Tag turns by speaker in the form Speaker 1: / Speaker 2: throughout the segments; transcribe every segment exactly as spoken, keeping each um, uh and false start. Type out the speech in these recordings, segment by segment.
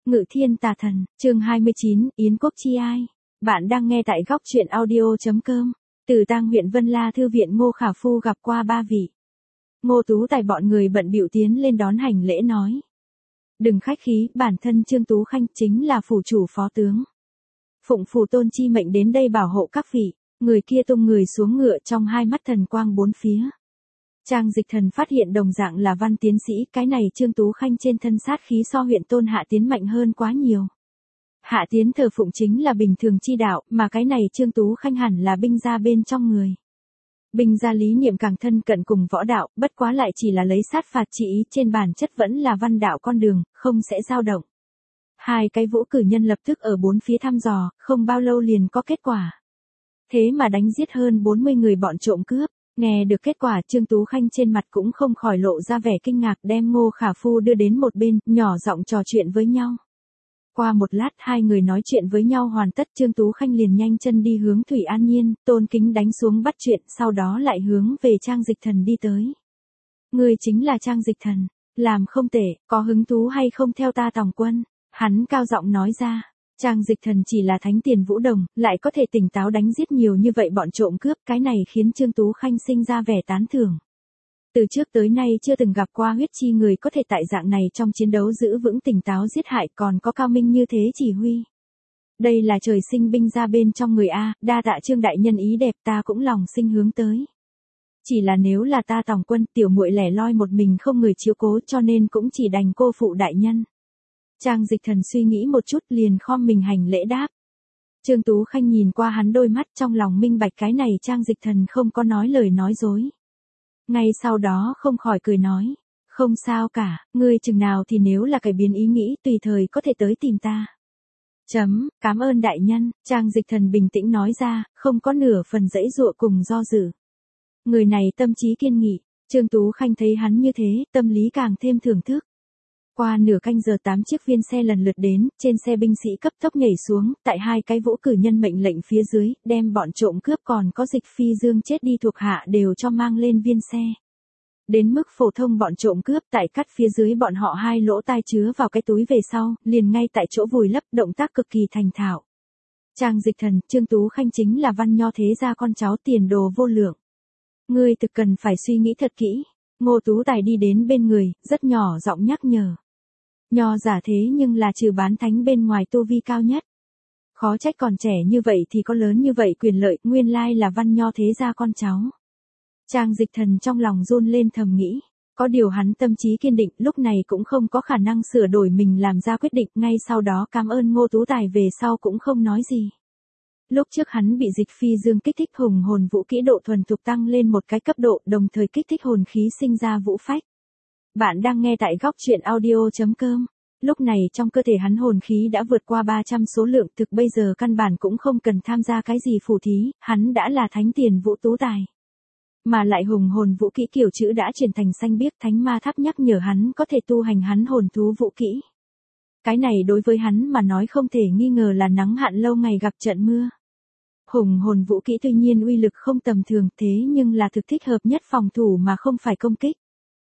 Speaker 1: Ngự thiên tà thần, chương hai mươi chín, Yến Quốc chi ai? Bạn đang nghe tại góc truyện audio chấm com. Từ Tang huyện Vân La thư viện Ngô Khả Phu gặp qua ba vị. Ngô Tú Tài bọn người bận bịu tiến lên đón hành lễ nói. Đừng khách khí, bản thân Trương Tú Khanh chính là phủ chủ phó tướng. Phụng phủ tôn chi mệnh đến đây bảo hộ các vị. Người kia tung người xuống ngựa, trong hai mắt thần quang bốn phía. Trang Dịch Thần phát hiện đồng dạng là văn tiến sĩ, cái này Trương Tú Khanh trên thân sát khí so huyện tôn Hạ Tiến mạnh hơn quá nhiều. Hạ Tiến thờ phụng chính là bình thường chi đạo, mà cái này Trương Tú Khanh hẳn là binh gia bên trong người. Binh gia lý niệm càng thân cận cùng võ đạo, bất quá lại chỉ là lấy sát phạt trị ý, trên bản chất vẫn là văn đạo con đường, không sẽ dao động. Hai cái vũ cử nhân lập tức ở bốn phía thăm dò, không bao lâu liền có kết quả. Thế mà đánh giết hơn bốn mươi người bọn trộm cướp. Nghe được kết quả, Trương Tú Khanh trên mặt cũng không khỏi lộ ra vẻ kinh ngạc, đem Ngô Khả Phu đưa đến một bên, nhỏ giọng trò chuyện với nhau. Qua một lát hai người nói chuyện với nhau hoàn tất, Trương Tú Khanh liền nhanh chân đi hướng Thủy An Nhiên, tôn kính đánh xuống bắt chuyện, sau đó lại hướng về Trang Dịch Thần đi tới. Người chính là Trang Dịch Thần, làm không tệ, có hứng thú hay không theo ta tòng quân? Hắn cao giọng nói ra. Trang Dịch Thần chỉ là thánh tiền vũ đồng, lại có thể tỉnh táo đánh giết nhiều như vậy bọn trộm cướp, cái này khiến Trương Tú Khanh sinh ra vẻ tán thưởng. Từ trước tới nay chưa từng gặp qua huyết chi người có thể tại dạng này trong chiến đấu giữ vững tỉnh táo giết hại, còn có cao minh như thế chỉ huy. Đây là trời sinh binh ra bên trong người A, đa tạ Trương đại nhân ý đẹp, ta cũng lòng sinh hướng tới. Chỉ là nếu là ta tòng quân, tiểu muội lẻ loi một mình không người chiếu cố, cho nên cũng chỉ đành cô phụ đại nhân. Trang Dịch Thần suy nghĩ một chút liền khom mình hành lễ đáp. Trương Tú Khanh nhìn qua hắn đôi mắt, trong lòng minh bạch cái này Trang Dịch Thần không có nói lời nói dối. Ngay sau đó không khỏi cười nói. Không sao cả, ngươi chừng nào thì nếu là cải biến ý nghĩ tùy thời có thể tới tìm ta. Chấm, cảm ơn đại nhân, Trang Dịch Thần bình tĩnh nói ra, không có nửa phần dãy dụa cùng do dự. Người này tâm trí kiên nghị, Trương Tú Khanh thấy hắn như thế, tâm lý càng thêm thưởng thức. Qua nửa canh giờ tám chiếc viên xe lần lượt đến, trên xe binh sĩ cấp tốc nhảy xuống, tại hai cái vũ cử nhân mệnh lệnh phía dưới, đem bọn trộm cướp còn có Dịch Phi Dương chết đi thuộc hạ đều cho mang lên viên xe. Đến mức phổ thông bọn trộm cướp tại cắt phía dưới bọn họ hai lỗ tai chứa vào cái túi về sau, liền ngay tại chỗ vùi lấp, động tác cực kỳ thành thạo. Trang Dịch Thần, Trương Tú Khanh chính là văn nho thế gia con cháu tiền đồ vô lượng. Ngươi thực cần phải suy nghĩ thật kỹ. Ngô Tú Tài đi đến bên người, rất nhỏ giọng nhắc nhở. Nho giả thế nhưng là trừ bán thánh bên ngoài tu vi cao nhất. Khó trách còn trẻ như vậy thì có lớn như vậy quyền lợi, nguyên lai là văn nho thế gia con cháu. Trang Dịch Thần trong lòng run lên thầm nghĩ. Có điều hắn tâm trí kiên định, lúc này cũng không có khả năng sửa đổi mình làm ra quyết định, ngay sau đó cảm ơn Ngô Tú Tài về sau cũng không nói gì. Lúc trước hắn bị Dịch Phi Dương kích thích hùng hồn vũ kỹ độ thuần thục tăng lên một cái cấp độ, đồng thời kích thích hồn khí sinh ra vũ phách. Bạn đang nghe tại góc truyện audio chấm com. Lúc này trong cơ thể hắn hồn khí đã vượt qua ba trăm số lượng, thực bây giờ căn bản cũng không cần tham gia cái gì phù thí, hắn đã là thánh tiền vũ Tú Tài. Mà lại hùng hồn vũ kỹ kiểu chữ đã chuyển thành xanh biếc, thánh ma tháp nhắc nhở hắn có thể tu hành hắn hồn thú vũ kỹ. Cái này đối với hắn mà nói không thể nghi ngờ là nắng hạn lâu ngày gặp trận mưa. Hùng hồn vũ kỹ tuy nhiên uy lực không tầm thường, thế nhưng là thực thích hợp nhất phòng thủ mà không phải công kích.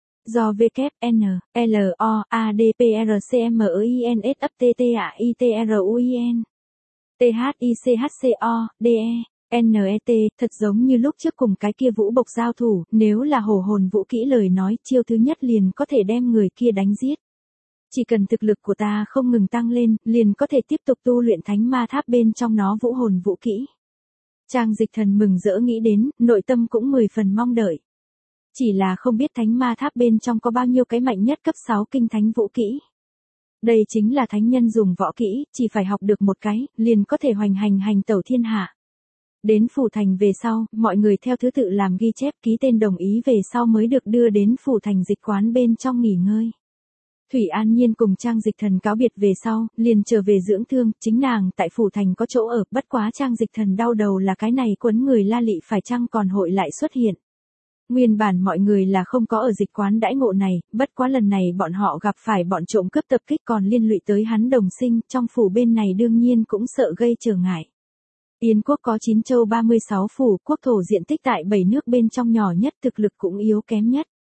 Speaker 1: Do W, N, L, O, A, D, P, R, C, M, E, I, N, S, F, T, T, A, I, T, R, U, I, N, T, H, I, C, H, C, O, D, E, N, E, T, thật giống như lúc trước cùng cái kia vũ bộc giao thủ, nếu là hổ hồn vũ kỹ lời nói, chiêu thứ nhất liền có thể đem người kia đánh giết. Chỉ cần thực lực của ta không ngừng tăng lên, liền có thể tiếp tục tu luyện thánh ma tháp bên trong nó vũ hồn vũ kỹ. Trang Dịch Thần mừng rỡ nghĩ đến, nội tâm cũng mười phần mong đợi. Chỉ là không biết thánh ma tháp bên trong có bao nhiêu cái mạnh nhất cấp sáu kinh thánh vũ kỹ. Đây chính là thánh nhân dùng võ kỹ, chỉ phải học được một cái, liền có thể hoành hành hành tẩu thiên hạ. Đến phủ thành về sau, mọi người theo thứ tự làm ghi chép, ký tên đồng ý về sau mới được đưa đến phủ thành dịch quán bên trong nghỉ ngơi. Thủy An Nhiên cùng Trang Dịch Thần cáo biệt về sau, liền trở về dưỡng thương, chính nàng tại phủ thành có chỗ ở, bất quá Trang Dịch Thần đau đầu là cái này quấn người La Lị phải chăng còn hội lại xuất hiện. Nguyên bản mọi người là không có ở dịch quán đãi ngộ này, bất quá lần này bọn họ gặp phải bọn trộm cướp tập kích còn liên lụy tới hắn đồng sinh, trong phủ bên này đương nhiên cũng sợ gây trở ngại. Yến quốc có chín châu ba mươi sáu phủ, quốc thổ diện tích tại bảy nước bên trong nhỏ nhất, thực lực cũng yếu kém nhất.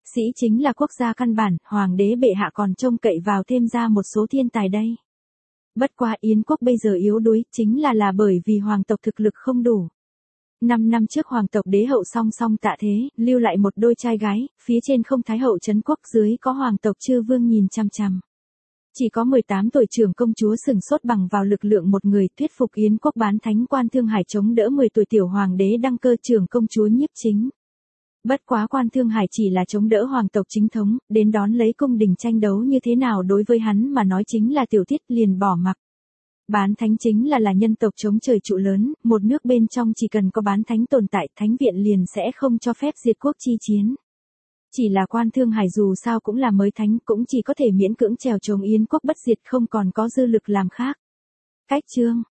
Speaker 1: Sĩ chính là quốc gia căn bản, hoàng đế bệ hạ còn trông cậy vào thêm ra một số thiên tài đây. Bất quá Yến quốc bây giờ yếu đuối, chính là là bởi vì hoàng tộc thực lực không đủ. Năm năm trước hoàng tộc đế hậu song song tạ thế, lưu lại một đôi trai gái, phía trên không thái hậu trấn quốc, dưới có hoàng tộc chư vương nhìn chăm chăm. Chỉ có mười tám tuổi trưởng công chúa sừng sốt bằng vào lực lượng một người thuyết phục Yến quốc bán thánh Quan Thương Hải chống đỡ mười tuổi tiểu hoàng đế đăng cơ trưởng công chúa nhiếp chính. Bất quá Quan Thương Hải chỉ là chống đỡ hoàng tộc chính thống, đến đón lấy cung đình tranh đấu như thế nào đối với hắn mà nói chính là tiểu tiết liền bỏ mặc. Bán thánh chính là là nhân tộc chống trời trụ lớn, một nước bên trong chỉ cần có bán thánh tồn tại, thánh viện liền sẽ không cho phép diệt quốc chi chiến. Chỉ là Quan Thương Hải dù sao cũng là mới thánh, cũng chỉ có thể miễn cưỡng trèo chống Yến quốc bất diệt, không còn có dư lực làm khác. Cách chương